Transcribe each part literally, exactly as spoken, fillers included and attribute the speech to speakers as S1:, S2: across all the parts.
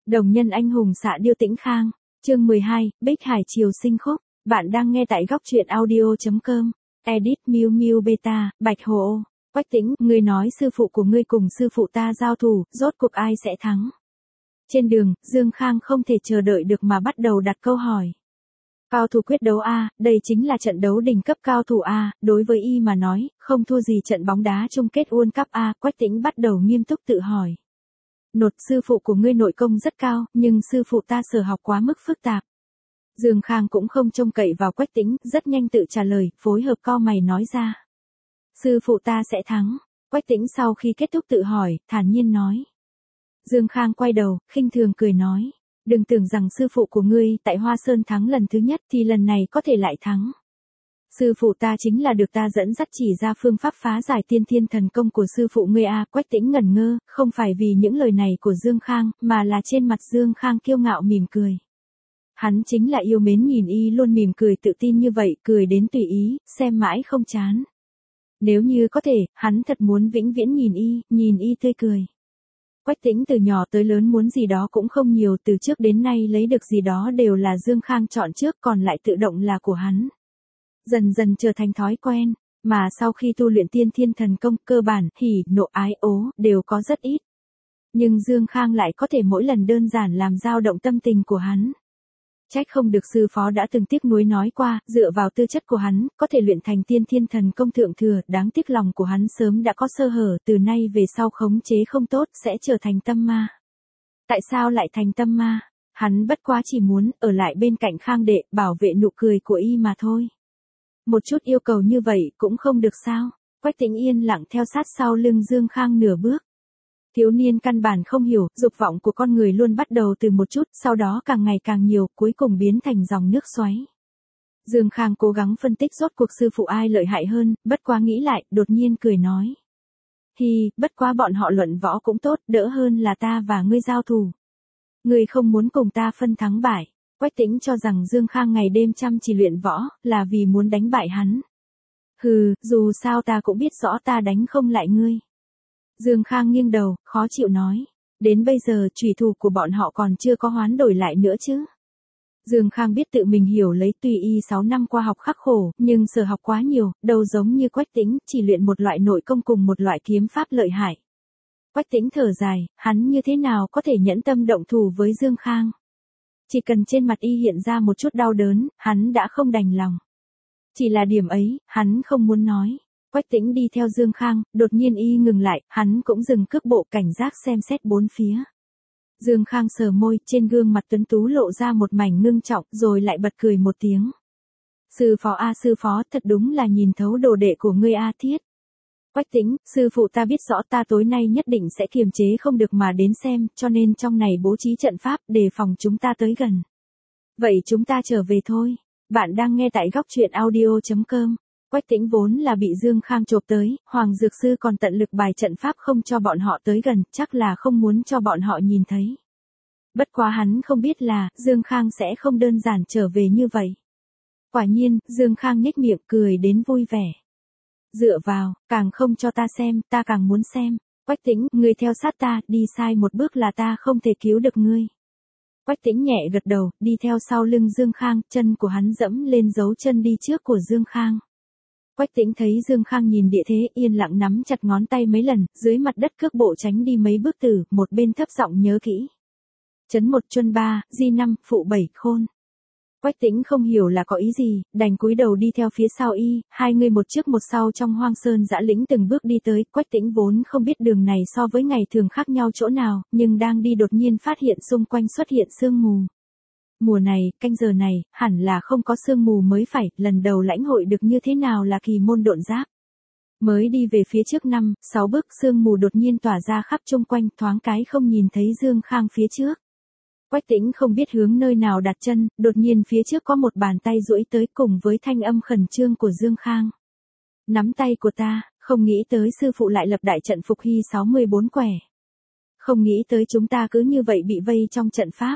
S1: Đồng nhân anh hùng xạ điêu Tĩnh Khang, chương mười hai, Bích Hải Triều sinh khúc, bạn đang nghe tại góc truyện audio chấm com, edit Miu Miu Beta, Bạch Hồ. Quách Tĩnh, ngươi nói sư phụ của ngươi cùng sư phụ ta giao thủ, rốt cuộc ai sẽ thắng? Trên đường, Dương Khang không thể chờ đợi được mà bắt đầu đặt câu hỏi. Cao thủ quyết đấu A, đây chính là trận đấu đỉnh cấp cao thủ A, đối với y mà nói, không thua gì trận bóng đá chung kết World Cup A, Quách Tĩnh bắt đầu nghiêm túc tự hỏi. Nột, sư phụ của ngươi nội công rất cao, nhưng sư phụ ta sở học quá mức phức tạp. Dương Khang cũng không trông cậy vào Quách Tĩnh, rất nhanh tự trả lời, phối hợp cau mày nói ra. Sư phụ ta sẽ thắng. Quách Tĩnh sau khi kết thúc tự hỏi, thản nhiên nói. Dương Khang quay đầu, khinh thường cười nói. Đừng tưởng rằng sư phụ của ngươi tại Hoa Sơn thắng lần thứ nhất thì lần này có thể lại thắng. Sư phụ ta chính là được ta dẫn dắt chỉ ra phương pháp phá giải tiên thiên thần công của sư phụ ngươi a. Quách Tĩnh ngẩn ngơ, không phải vì những lời này của Dương Khang, mà là trên mặt Dương Khang kiêu ngạo mỉm cười. Hắn chính là yêu mến nhìn y luôn mỉm cười tự tin như vậy, cười đến tùy ý, xem mãi không chán. Nếu như có thể, hắn thật muốn vĩnh viễn nhìn y, nhìn y tươi cười. Quách Tĩnh từ nhỏ tới lớn muốn gì đó cũng không nhiều, từ trước đến nay lấy được gì đó đều là Dương Khang chọn trước, còn lại tự động là của hắn. Dần dần trở thành thói quen, mà sau khi tu luyện tiên thiên thần công, cơ bản, hỉ, nộ, ái, ố, đều có rất ít. Nhưng Dương Khang lại có thể mỗi lần đơn giản làm dao động tâm tình của hắn. Trách không được sư phó đã từng tiếc nuối nói qua, dựa vào tư chất của hắn, có thể luyện thành tiên thiên thần công thượng thừa, đáng tiếc lòng của hắn sớm đã có sơ hở, từ nay về sau khống chế không tốt, sẽ trở thành tâm ma. Tại sao lại thành tâm ma? Hắn bất quá chỉ muốn, ở lại bên cạnh Khang đệ, bảo vệ nụ cười của y mà thôi. Một chút yêu cầu như vậy, cũng không được sao? Quách Tĩnh yên lặng theo sát sau lưng Dương Khang nửa bước. Thiếu niên căn bản không hiểu, dục vọng của con người luôn bắt đầu từ một chút, sau đó càng ngày càng nhiều, cuối cùng biến thành dòng nước xoáy. Dương Khang cố gắng phân tích rốt cuộc sư phụ ai lợi hại hơn, bất quá nghĩ lại, đột nhiên cười nói. Hi, bất quá bọn họ luận võ cũng tốt, đỡ hơn là ta và ngươi giao thủ. Ngươi không muốn cùng ta phân thắng bại. Quách Tĩnh cho rằng Dương Khang ngày đêm chăm chỉ luyện võ, là vì muốn đánh bại hắn. Hừ, dù sao ta cũng biết rõ ta đánh không lại ngươi. Dương Khang nghiêng đầu, khó chịu nói. Đến bây giờ chủy thủ của bọn họ còn chưa có hoán đổi lại nữa chứ. Dương Khang biết tự mình hiểu lấy, tùy y sáu năm qua học khắc khổ, nhưng sở học quá nhiều, đâu giống như Quách Tĩnh, chỉ luyện một loại nội công cùng một loại kiếm pháp lợi hại. Quách Tĩnh thở dài, hắn như thế nào có thể nhẫn tâm động thủ với Dương Khang. Chỉ cần trên mặt y hiện ra một chút đau đớn, hắn đã không đành lòng. Chỉ là điểm ấy, hắn không muốn nói. Quách Tĩnh đi theo Dương Khang, đột nhiên y ngừng lại, hắn cũng dừng cước bộ cảnh giác xem xét bốn phía. Dương Khang sờ môi, trên gương mặt tuấn tú lộ ra một mảnh ngưng trọng, rồi lại bật cười một tiếng. Sư phó a sư phó, thật đúng là nhìn thấu đồ đệ của ngươi a Thiết. Quách Tĩnh, sư phụ ta biết rõ ta tối nay nhất định sẽ kiềm chế không được mà đến xem, cho nên trong này bố trí trận pháp, đề phòng chúng ta tới gần. Vậy chúng ta trở về thôi. Bạn đang nghe tại góc truyện audio chấm com. Quách Tĩnh vốn là bị Dương Khang chộp tới, Hoàng Dược Sư còn tận lực bài trận pháp không cho bọn họ tới gần, chắc là không muốn cho bọn họ nhìn thấy. Bất quá hắn không biết là, Dương Khang sẽ không đơn giản trở về như vậy. Quả nhiên, Dương Khang nhếch miệng cười đến vui vẻ. Dựa vào, càng không cho ta xem, ta càng muốn xem. Quách Tĩnh, ngươi theo sát ta, đi sai một bước là ta không thể cứu được ngươi. Quách Tĩnh nhẹ gật đầu, đi theo sau lưng Dương Khang, chân của hắn dẫm lên dấu chân đi trước của Dương Khang. Quách Tĩnh thấy Dương Khang nhìn địa thế, yên lặng nắm chặt ngón tay mấy lần, dưới mặt đất cước bộ tránh đi mấy bước tử, một bên thấp giọng nhớ kỹ. Chấn một chuân ba, di năm, phụ bảy, khôn. Quách Tĩnh không hiểu là có ý gì, đành cúi đầu đi theo phía sau y, hai người một trước một sau trong hoang sơn dã lĩnh từng bước đi tới. Quách Tĩnh vốn không biết đường này so với ngày thường khác nhau chỗ nào, nhưng đang đi đột nhiên phát hiện xung quanh xuất hiện sương mù. Mùa này, canh giờ này, hẳn là không có sương mù mới phải, lần đầu lãnh hội được như thế nào là kỳ môn độn giáp. Mới đi về phía trước năm, sáu bước, sương mù đột nhiên tỏa ra khắp chung quanh, thoáng cái không nhìn thấy Dương Khang phía trước. Quách Tĩnh không biết hướng nơi nào đặt chân, đột nhiên phía trước có một bàn tay duỗi tới cùng với thanh âm khẩn trương của Dương Khang. Nắm tay của ta, không nghĩ tới sư phụ lại lập đại trận phục hy sáu mươi bốn quẻ. Không nghĩ tới chúng ta cứ như vậy bị vây trong trận pháp.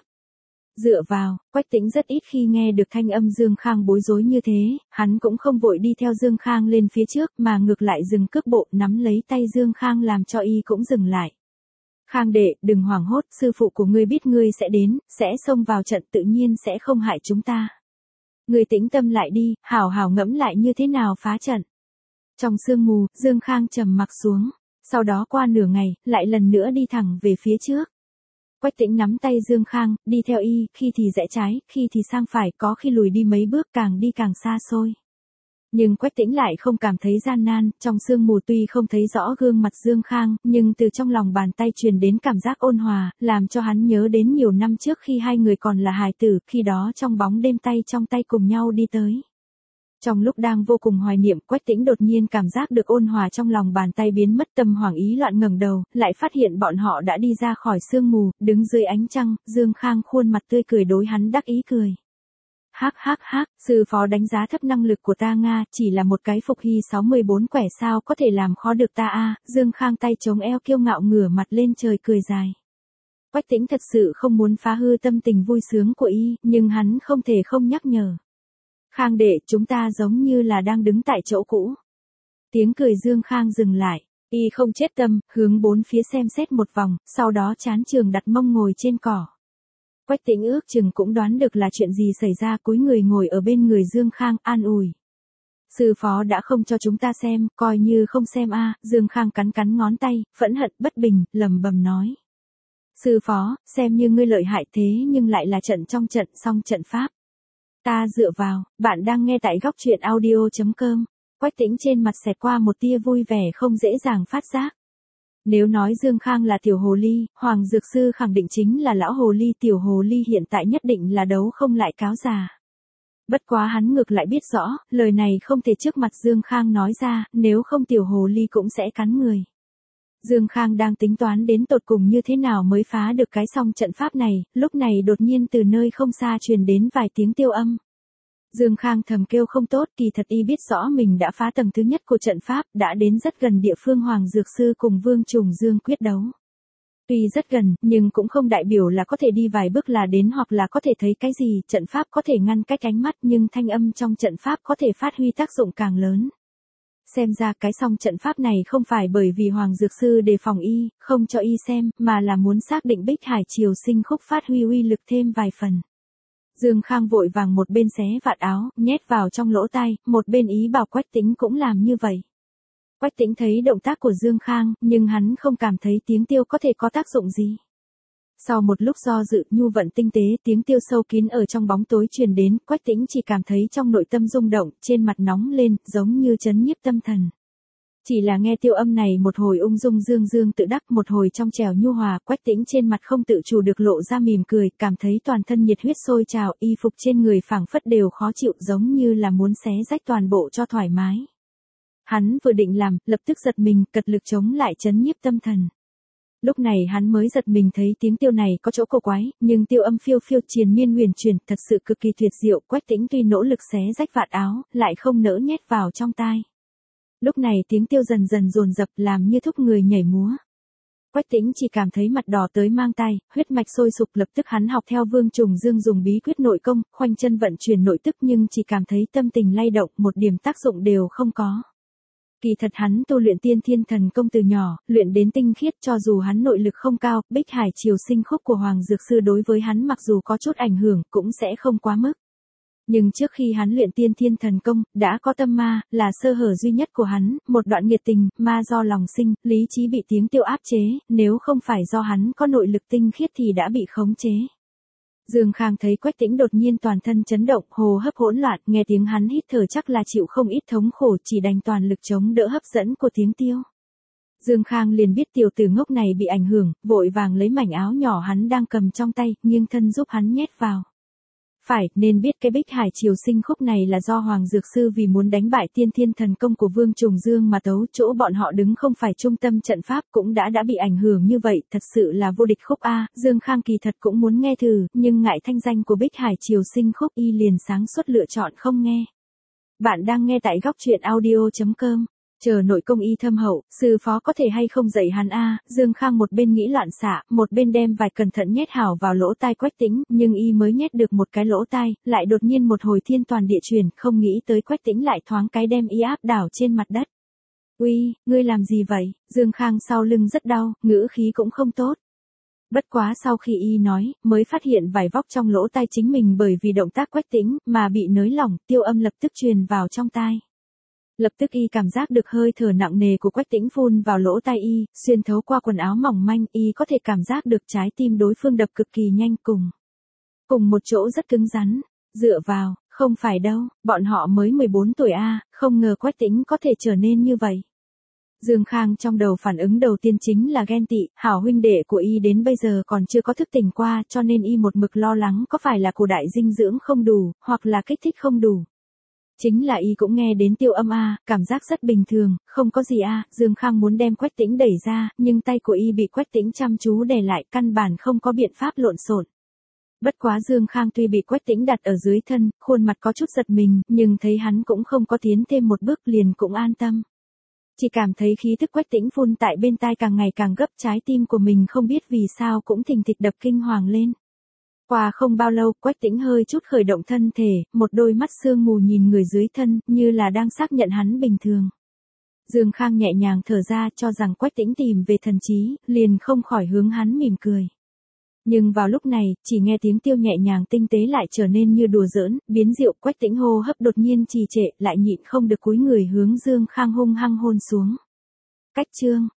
S1: Dựa vào, Quách Tĩnh rất ít khi nghe được thanh âm Dương Khang bối rối như thế, hắn cũng không vội đi theo Dương Khang lên phía trước mà ngược lại dừng cước bộ nắm lấy tay Dương Khang làm cho y cũng dừng lại. Khang đệ, đừng hoảng hốt, sư phụ của ngươi biết ngươi sẽ đến, sẽ xông vào trận tự nhiên sẽ không hại chúng ta. Ngươi tĩnh tâm lại đi, hảo hảo ngẫm lại như thế nào phá trận. Trong sương mù, Dương Khang trầm mặc xuống, sau đó qua nửa ngày, lại lần nữa đi thẳng về phía trước. Quách Tĩnh nắm tay Dương Khang, đi theo y, khi thì rẽ trái, khi thì sang phải, có khi lùi đi mấy bước, càng đi càng xa xôi. Nhưng Quách Tĩnh lại không cảm thấy gian nan, trong sương mù tuy không thấy rõ gương mặt Dương Khang, nhưng từ trong lòng bàn tay truyền đến cảm giác ôn hòa, làm cho hắn nhớ đến nhiều năm trước khi hai người còn là hài tử, khi đó trong bóng đêm tay trong tay cùng nhau đi tới. Trong lúc đang vô cùng hoài niệm, Quách Tĩnh đột nhiên cảm giác được ôn hòa trong lòng bàn tay biến mất, tâm hoảng ý loạn ngẩng đầu, lại phát hiện bọn họ đã đi ra khỏi sương mù, đứng dưới ánh trăng, Dương Khang khuôn mặt tươi cười đối hắn đắc ý cười. Hắc hắc hắc, sư phó đánh giá thấp năng lực của ta Nga, chỉ là một cái phục hy sáu mươi bốn quẻ sao có thể làm khó được ta a. Dương Khang tay chống eo kiêu ngạo ngửa mặt lên trời cười dài. Quách Tĩnh thật sự không muốn phá hư tâm tình vui sướng của y, nhưng hắn không thể không nhắc nhở. Khang đệ, chúng ta giống như là đang đứng tại chỗ cũ. Tiếng cười Dương Khang dừng lại, y không chết tâm, hướng bốn phía xem xét một vòng, sau đó chán trường đặt mông ngồi trên cỏ. Quách Tĩnh ước chừng cũng đoán được là chuyện gì xảy ra, cúi người ngồi ở bên người Dương Khang, an ủi. Sư phó đã không cho chúng ta xem, coi như không xem a. Dương Khang cắn cắn ngón tay, phẫn hận bất bình, lầm bầm nói. Sư phó, xem như ngươi lợi hại thế nhưng lại là trận trong trận song trận pháp. Ta dựa vào, bạn đang nghe tại góc truyện audio.com. Quách Tĩnh trên mặt xẹt qua một tia vui vẻ không dễ dàng phát giác. Nếu nói Dương Khang là tiểu hồ ly, Hoàng Dược Sư khẳng định chính là lão hồ ly, tiểu hồ ly hiện tại nhất định là đấu không lại cáo già. Bất quá hắn ngược lại biết rõ, lời này không thể trước mặt Dương Khang nói ra, nếu không tiểu hồ ly cũng sẽ cắn người. Dương Khang đang tính toán đến tột cùng như thế nào mới phá được cái song trận pháp này, lúc này đột nhiên từ nơi không xa truyền đến vài tiếng tiêu âm. Dương Khang thầm kêu không tốt, kỳ thật y biết rõ mình đã phá tầng thứ nhất của trận pháp, đã đến rất gần địa phương Hoàng Dược Sư cùng Vương Trùng Dương quyết đấu. Tuy rất gần, nhưng cũng không đại biểu là có thể đi vài bước là đến hoặc là có thể thấy cái gì, trận pháp có thể ngăn cách ánh mắt nhưng thanh âm trong trận pháp có thể phát huy tác dụng càng lớn. Xem ra cái song trận pháp này không phải bởi vì Hoàng Dược Sư đề phòng y, không cho y xem, mà là muốn xác định Bích Hải Triều Sinh Khúc phát huy uy lực thêm vài phần. Dương Khang vội vàng một bên xé vạt áo, nhét vào trong lỗ tai, một bên ý bảo Quách Tĩnh cũng làm như vậy. Quách Tĩnh thấy động tác của Dương Khang, nhưng hắn không cảm thấy tiếng tiêu có thể có tác dụng gì. Sau một lúc do dự, nhu vận tinh tế, tiếng tiêu sâu kín ở trong bóng tối truyền đến, Quách Tĩnh chỉ cảm thấy trong nội tâm rung động, trên mặt nóng lên, giống như chấn nhiếp tâm thần. Chỉ là nghe tiêu âm này một hồi ung dung dương dương tự đắc, một hồi trong trẻo nhu hòa, Quách Tĩnh trên mặt không tự chủ được lộ ra mỉm cười, cảm thấy toàn thân nhiệt huyết sôi trào, y phục trên người phảng phất đều khó chịu, giống như là muốn xé rách toàn bộ cho thoải mái. Hắn vừa định làm, lập tức giật mình, cật lực chống lại chấn nhiếp tâm thần. Lúc này hắn mới giật mình thấy tiếng tiêu này có chỗ cổ quái, nhưng tiêu âm phiêu phiêu triền miên huyền chuyển, thật sự cực kỳ tuyệt diệu. Quách Tĩnh tuy nỗ lực xé rách vạt áo, lại không nỡ nhét vào trong tai. Lúc này tiếng tiêu dần dần dồn dập, làm như thúc người nhảy múa. Quách Tĩnh chỉ cảm thấy mặt đỏ tới mang tai, huyết mạch sôi sục, lập tức hắn học theo Vương Trùng Dương dùng bí quyết nội công, khoanh chân vận chuyển nội tức, nhưng chỉ cảm thấy tâm tình lay động, một điểm tác dụng đều không có. Kỳ thật hắn tu luyện Tiên Thiên Thần Công từ nhỏ, luyện đến tinh khiết, cho dù hắn nội lực không cao, Bích Hải Triều Sinh Khúc của Hoàng Dược Sư đối với hắn mặc dù có chút ảnh hưởng, cũng sẽ không quá mức. Nhưng trước khi hắn luyện Tiên Thiên Thần Công, đã có tâm ma, là sơ hở duy nhất của hắn, một đoạn nghiệt tình, ma do lòng sinh, lý trí bị tiếng tiêu áp chế, nếu không phải do hắn có nội lực tinh khiết thì đã bị khống chế. Dương Khang thấy Quách Tĩnh đột nhiên toàn thân chấn động, hô hấp hỗn loạn, nghe tiếng hắn hít thở chắc là chịu không ít thống khổ, chỉ đành toàn lực chống đỡ hấp dẫn của tiếng tiêu. Dương Khang liền biết tiểu tử ngốc này bị ảnh hưởng, vội vàng lấy mảnh áo nhỏ hắn đang cầm trong tay, nghiêng thân giúp hắn nhét vào. Phải, nên biết cái Bích Hải Triều Sinh Khúc này là do Hoàng Dược Sư vì muốn đánh bại Tiên Thiên Thần Công của Vương Trùng Dương mà tấu, chỗ bọn họ đứng không phải trung tâm trận pháp cũng đã đã bị ảnh hưởng như vậy, thật sự là vô địch khúc a. Dương Khang kỳ thật cũng muốn nghe thử, nhưng ngại thanh danh của Bích Hải Triều Sinh Khúc, y liền sáng suốt lựa chọn không nghe. Bạn đang nghe tại góc truyện audio.com. Chờ nội công y thâm hậu, sư phó có thể hay không dạy hắn a. Dương Khang một bên nghĩ loạn xạ, một bên đem vài cẩn thận nhét hảo vào lỗ tai Quách Tĩnh, nhưng y mới nhét được một cái lỗ tai, lại đột nhiên một hồi thiên toàn địa chuyển, không nghĩ tới Quách Tĩnh lại thoáng cái đem y áp đảo trên mặt đất. Uy, ngươi làm gì vậy? Dương Khang sau lưng rất đau, ngữ khí cũng không tốt. Bất quá sau khi y nói, mới phát hiện vải vóc trong lỗ tai chính mình bởi vì động tác Quách Tĩnh mà bị nới lỏng, tiêu âm lập tức truyền vào trong tai. Lập tức y cảm giác được hơi thở nặng nề của Quách Tĩnh phun vào lỗ tai y, xuyên thấu qua quần áo mỏng manh, y có thể cảm giác được trái tim đối phương đập cực kỳ nhanh cùng. Cùng một chỗ rất cứng rắn, dựa vào, không phải đâu, bọn họ mới mười bốn tuổi a, không ngờ Quách Tĩnh có thể trở nên như vậy. Dương Khang trong đầu phản ứng đầu tiên chính là ghen tị, hảo huynh đệ của y đến bây giờ còn chưa có thức tỉnh qua cho nên y một mực lo lắng có phải là cổ đại dinh dưỡng không đủ, hoặc là kích thích không đủ. Chính là y cũng nghe đến tiêu âm a, cảm giác rất bình thường, không có gì a, Dương Khang muốn đem Quách Tĩnh đẩy ra, nhưng tay của y bị Quách Tĩnh chăm chú đè lại, căn bản không có biện pháp lộn xộn. Bất quá Dương Khang tuy bị Quách Tĩnh đặt ở dưới thân, khuôn mặt có chút giật mình, nhưng thấy hắn cũng không có tiến thêm một bước liền cũng an tâm. Chỉ cảm thấy khí thức Quách Tĩnh phun tại bên tai càng ngày càng gấp, trái tim của mình không biết vì sao cũng thình thịch đập kinh hoàng lên. Qua không bao lâu, Quách Tĩnh hơi chút khởi động thân thể, một đôi mắt sương mù nhìn người dưới thân, như là đang xác nhận hắn bình thường. Dương Khang nhẹ nhàng thở ra cho rằng Quách Tĩnh tìm về thần trí, liền không khỏi hướng hắn mỉm cười. Nhưng vào lúc này, chỉ nghe tiếng tiêu nhẹ nhàng tinh tế lại trở nên như đùa giỡn, biến diệu. Quách Tĩnh hô hấp đột nhiên trì trệ, lại nhịn không được cúi người hướng Dương Khang hung hăng hôn xuống. Cách chương,